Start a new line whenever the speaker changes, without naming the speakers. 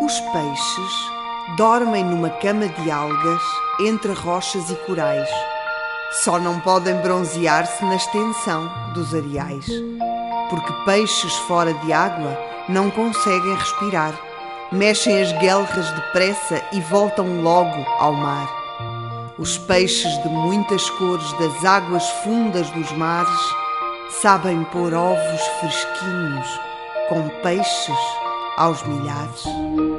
Os peixes dormem numa cama de algas entre rochas e corais. Só não podem bronzear-se na extensão dos areais, porque peixes fora de água não conseguem respirar. Mexem as guelras depressa e voltam logo ao mar. Os peixes de muitas cores das águas fundas dos mares sabem pôr ovos fresquinhos com peixes aos milhares.